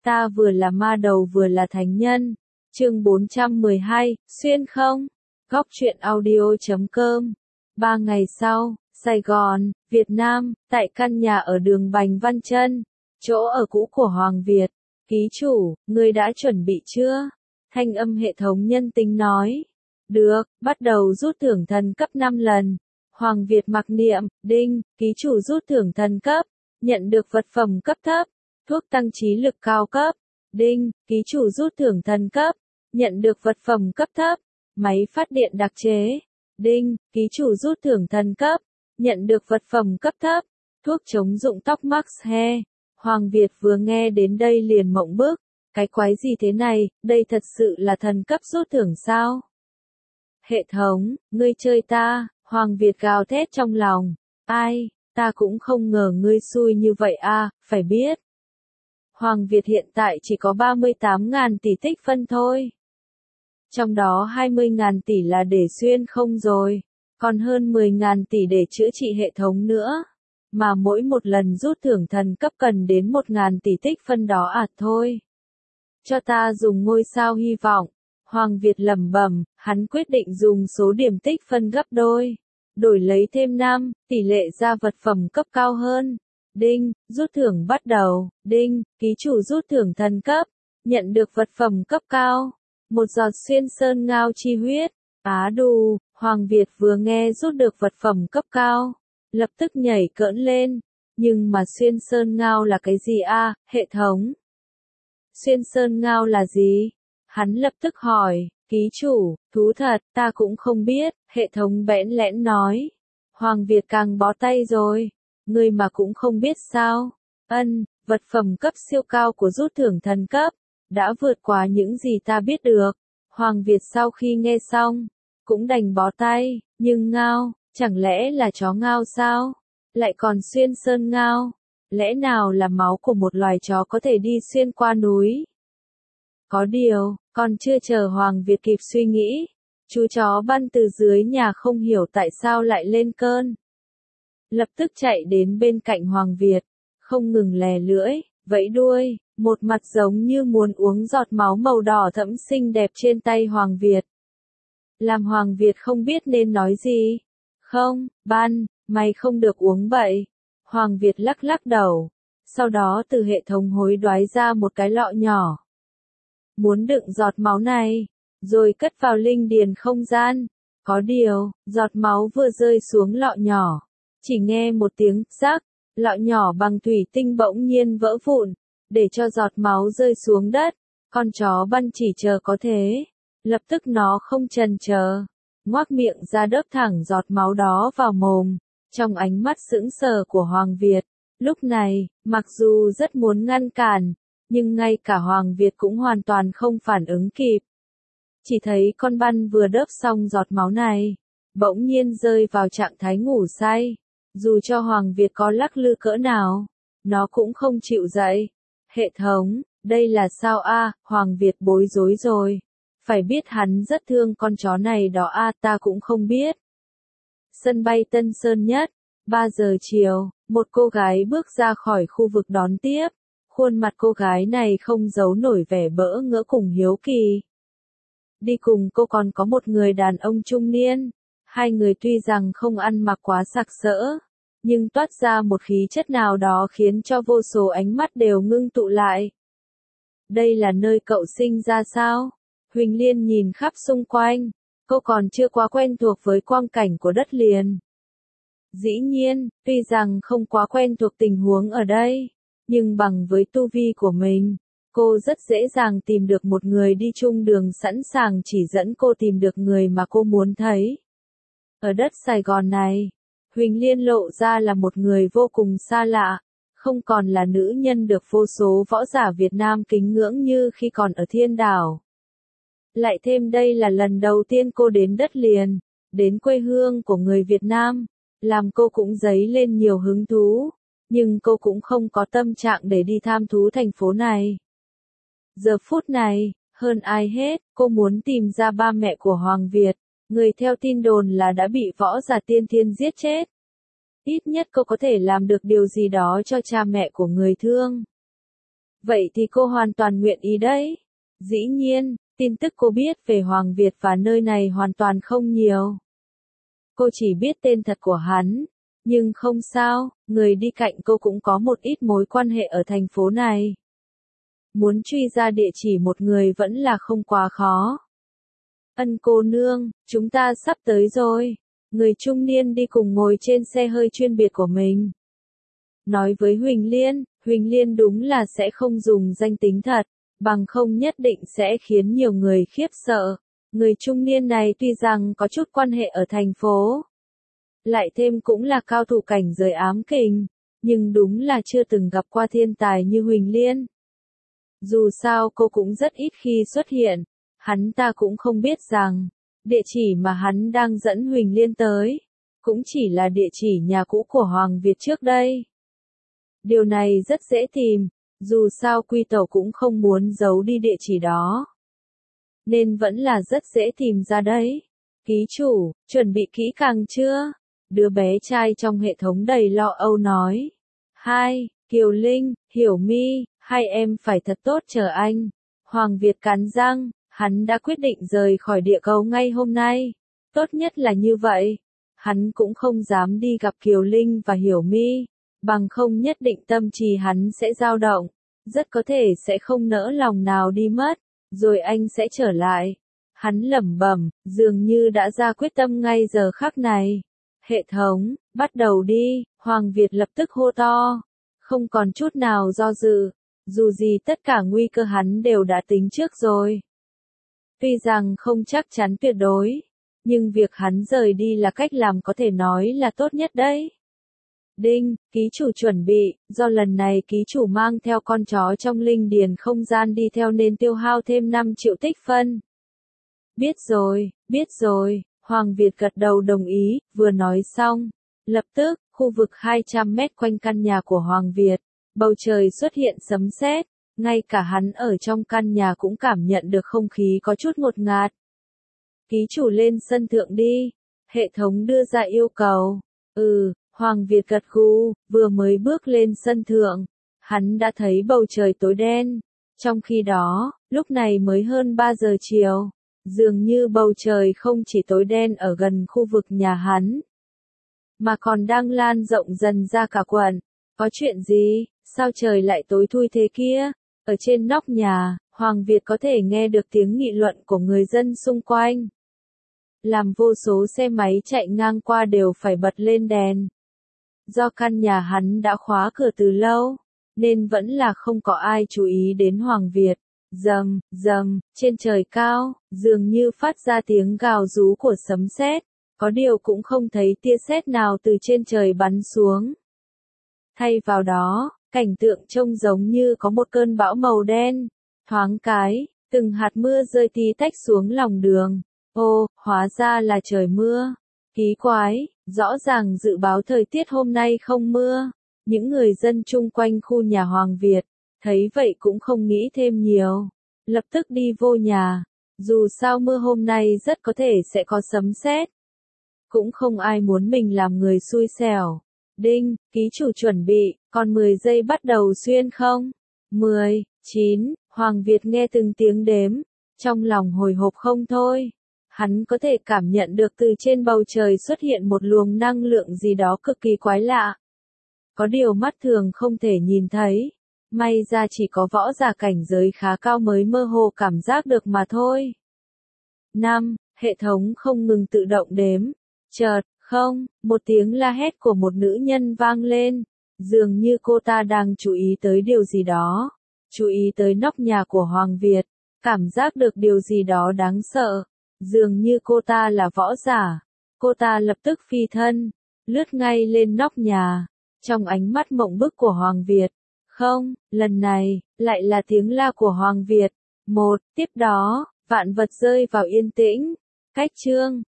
Ta vừa là ma đầu vừa là thánh nhân. Chương 412, xuyên không? Góc truyện audio.com. 3 ngày sau, Sài Gòn, Việt Nam, tại căn nhà ở đường Bành Văn Chân, chỗ ở cũ của Hoàng Việt. Ký chủ, ngươi đã chuẩn bị chưa? Thanh âm hệ thống nhân tính nói. Được, bắt đầu rút thưởng thần cấp 5 lần. Hoàng Việt mặc niệm, đinh, ký chủ rút thưởng thần cấp, nhận được vật phẩm cấp thấp, thuốc tăng trí lực cao cấp. Đinh, ký chủ rút thưởng thần cấp, nhận được vật phẩm cấp thấp, máy phát điện đặc chế. Đinh, ký chủ rút thưởng thần cấp, nhận được vật phẩm cấp thấp, thuốc chống rụng tóc Max Hair. Hoàng Việt vừa nghe đến đây liền mộng bức, cái quái gì thế này, đây thật sự là thần cấp rút thưởng sao? Hệ thống, ngươi chơi ta, Hoàng Việt gào thét trong lòng, ai, ta cũng không ngờ ngươi xui như vậy a, phải biết. Hoàng Việt hiện tại chỉ có 38.000 tỷ tích phân thôi. Trong đó 20.000 tỷ là để xuyên không rồi, còn hơn 10.000 tỷ để chữa trị hệ thống nữa. Mà mỗi một lần rút thưởng thần cấp cần đến 1.000 tỷ tích phân đó thôi. Cho ta dùng ngôi sao hy vọng. Hoàng Việt lẩm bẩm, hắn quyết định dùng số điểm tích phân gấp đôi, đổi lấy thêm 5, tỷ lệ ra vật phẩm cấp cao hơn. Đinh, rút thưởng bắt đầu. Đinh, ký chủ rút thưởng thần cấp, nhận được vật phẩm cấp cao, một giọt xuyên sơn ngao chi huyết. Á đù, Hoàng Việt vừa nghe rút được vật phẩm cấp cao, lập tức nhảy cỡn lên. Nhưng mà xuyên sơn ngao là cái gì a, hệ thống? Xuyên sơn ngao là gì? Hắn lập tức hỏi, ký chủ, thú thật, ta cũng không biết, hệ thống bẽn lẽn nói. Hoàng Việt càng bó tay rồi, ngươi mà cũng không biết sao? Vật phẩm cấp siêu cao của rút thưởng thần cấp, đã vượt qua những gì ta biết được. Hoàng Việt sau khi nghe xong, cũng đành bó tay, nhưng ngao, chẳng lẽ là chó ngao sao? Lại còn xuyên sơn ngao, lẽ nào là máu của một loài chó có thể đi xuyên qua núi? Có điều, còn chưa chờ Hoàng Việt kịp suy nghĩ, chú chó Băn từ dưới nhà không hiểu tại sao lại lên cơn. Lập tức chạy đến bên cạnh Hoàng Việt, không ngừng lè lưỡi, vẫy đuôi, một mặt giống như muốn uống giọt máu màu đỏ thẫm xinh đẹp trên tay Hoàng Việt. Làm Hoàng Việt không biết nên nói gì. Không, Băn, mày không được uống bậy. Hoàng Việt lắc lắc đầu, sau đó từ hệ thống hối đoái ra một cái lọ nhỏ. Muốn đựng giọt máu này, rồi cất vào linh điền không gian. Có điều, giọt máu vừa rơi xuống lọ nhỏ, chỉ nghe một tiếng rắc, lọ nhỏ bằng thủy tinh bỗng nhiên vỡ vụn, để cho giọt máu rơi xuống đất. Con chó Băn chỉ chờ có thế, lập tức nó không chần chờ, ngoác miệng ra đớp thẳng giọt máu đó vào mồm. Trong ánh mắt sững sờ của Hoàng Việt, lúc này, mặc dù rất muốn ngăn cản, nhưng ngay cả Hoàng Việt cũng hoàn toàn không phản ứng kịp. Chỉ thấy con Băn vừa đớp xong giọt máu này, bỗng nhiên rơi vào trạng thái ngủ say. Dù cho Hoàng Việt có lắc lư cỡ nào, nó cũng không chịu dậy. Hệ thống, đây là sao a? Hoàng Việt bối rối rồi. Phải biết hắn rất thương con chó này đó ta cũng không biết. Sân bay Tân Sơn Nhất, 3 giờ chiều, một cô gái bước ra khỏi khu vực đón tiếp. Khuôn mặt cô gái này không giấu nổi vẻ bỡ ngỡ cùng hiếu kỳ. Đi cùng cô còn có một người đàn ông trung niên. Hai người tuy rằng không ăn mặc quá sặc sỡ, nhưng toát ra một khí chất nào đó khiến cho vô số ánh mắt đều ngưng tụ lại. Đây là nơi cậu sinh ra sao? Huỳnh Liên nhìn khắp xung quanh, cô còn chưa quá quen thuộc với quang cảnh của đất liền. Dĩ nhiên, tuy rằng không quá quen thuộc tình huống ở đây, nhưng bằng với tu vi của mình, cô rất dễ dàng tìm được một người đi chung đường sẵn sàng chỉ dẫn cô tìm được người mà cô muốn thấy. Ở đất Sài Gòn này, Huỳnh Liên lộ ra là một người vô cùng xa lạ, không còn là nữ nhân được vô số võ giả Việt Nam kính ngưỡng như khi còn ở Thiên Đảo. Lại thêm đây là lần đầu tiên cô đến đất liền, đến quê hương của người Việt Nam, làm cô cũng dấy lên nhiều hứng thú, nhưng cô cũng không có tâm trạng để đi tham thú thành phố này. Giờ phút này, hơn ai hết, cô muốn tìm ra ba mẹ của Hoàng Việt, người theo tin đồn là đã bị võ giả tiên thiên giết chết. Ít nhất cô có thể làm được điều gì đó cho cha mẹ của người thương. Vậy thì cô hoàn toàn nguyện ý đấy. Dĩ nhiên, tin tức cô biết về Hoàng Việt và nơi này hoàn toàn không nhiều. Cô chỉ biết tên thật của hắn. Nhưng không sao, người đi cạnh cô cũng có một ít mối quan hệ ở thành phố này. Muốn truy ra địa chỉ một người vẫn là không quá khó. Ân cô nương, chúng ta sắp tới rồi. Người trung niên đi cùng ngồi trên xe hơi chuyên biệt của mình. Nói với Huỳnh Liên đúng là sẽ không dùng danh tính thật, bằng không nhất định sẽ khiến nhiều người khiếp sợ. Người trung niên này tuy rằng có chút quan hệ ở thành phố, lại thêm cũng là cao thủ cảnh giới ám kình, nhưng đúng là chưa từng gặp qua thiên tài như Huỳnh Liên. Dù sao cô cũng rất ít khi xuất hiện, hắn ta cũng không biết rằng, địa chỉ mà hắn đang dẫn Huỳnh Liên tới, cũng chỉ là địa chỉ nhà cũ của Hoàng Việt trước đây. Điều này rất dễ tìm, dù sao Quy Tẩu cũng không muốn giấu đi địa chỉ đó. Nên vẫn là rất dễ tìm ra đấy. Ký chủ, chuẩn bị kỹ càng chưa? Đứa bé trai trong hệ thống đầy lo âu nói. Hai, Kiều Linh, Hiểu My, hai em phải thật tốt chờ anh. Hoàng Việt cắn răng, hắn đã quyết định rời khỏi địa cầu ngay hôm nay. Tốt nhất là như vậy. Hắn cũng không dám đi gặp Kiều Linh và Hiểu My, bằng không nhất định tâm trí hắn sẽ dao động, rất có thể sẽ không nỡ lòng nào đi mất, rồi anh sẽ trở lại. Hắn lẩm bẩm, dường như đã ra quyết tâm ngay giờ khắc này. Hệ thống, bắt đầu đi, Hoàng Việt lập tức hô to, không còn chút nào do dự, dù gì tất cả nguy cơ hắn đều đã tính trước rồi. Tuy rằng không chắc chắn tuyệt đối, nhưng việc hắn rời đi là cách làm có thể nói là tốt nhất đấy. Đinh, ký chủ chuẩn bị, do lần này ký chủ mang theo con chó trong linh điền không gian đi theo nên tiêu hao thêm 5 triệu tích phân. Biết rồi, Hoàng Việt gật đầu đồng ý, vừa nói xong. Lập tức, khu vực 200 mét quanh căn nhà của Hoàng Việt, bầu trời xuất hiện sấm sét, ngay cả hắn ở trong căn nhà cũng cảm nhận được không khí có chút ngột ngạt. Ký chủ lên sân thượng đi, hệ thống đưa ra yêu cầu. Hoàng Việt gật gù, vừa mới bước lên sân thượng, hắn đã thấy bầu trời tối đen. Trong khi đó, lúc này mới hơn 3 giờ chiều, dường như bầu trời không chỉ tối đen ở gần khu vực nhà hắn, mà còn đang lan rộng dần ra cả quận. Có chuyện gì, sao trời lại tối thui thế kia? Ở trên nóc nhà, Hoàng Việt có thể nghe được tiếng nghị luận của người dân xung quanh. Làm vô số xe máy chạy ngang qua đều phải bật lên đèn. Do căn nhà hắn đã khóa cửa từ lâu, nên vẫn là không có ai chú ý đến Hoàng Việt. Rầm, rầm, trên trời cao, dường như phát ra tiếng gào rú của sấm sét, có điều cũng không thấy tia sét nào từ trên trời bắn xuống. Thay vào đó, cảnh tượng trông giống như có một cơn bão màu đen, thoáng cái, từng hạt mưa rơi tí tách xuống lòng đường. Ô, hóa ra là trời mưa. Kỳ quái, rõ ràng dự báo thời tiết hôm nay không mưa. Những người dân chung quanh khu nhà Hoàng Việt, thấy vậy cũng không nghĩ thêm nhiều. Lập tức đi vô nhà. Dù sao mưa hôm nay rất có thể sẽ có sấm sét. Cũng không ai muốn mình làm người xui xẻo. Đinh, ký chủ chuẩn bị, còn 10 giây bắt đầu xuyên không? 10, 9, Hoàng Việt nghe từng tiếng đếm. Trong lòng hồi hộp không thôi. Hắn có thể cảm nhận được từ trên bầu trời xuất hiện một luồng năng lượng gì đó cực kỳ quái lạ. Có điều mắt thường không thể nhìn thấy. May ra chỉ có võ giả cảnh giới khá cao mới mơ hồ cảm giác được mà thôi. 5. Hệ thống không ngừng tự động đếm. Chợt, một tiếng la hét của một nữ nhân vang lên. Dường như cô ta đang chú ý tới điều gì đó. Chú ý tới nóc nhà của Hoàng Việt. Cảm giác được điều gì đó đáng sợ. Dường như cô ta là võ giả. Cô ta lập tức phi thân, lướt ngay lên nóc nhà. Trong ánh mắt mộng bức của Hoàng Việt. Lần này, lại là tiếng la của Hoàng Việt. Tiếp đó, vạn vật rơi vào yên tĩnh. Cách chương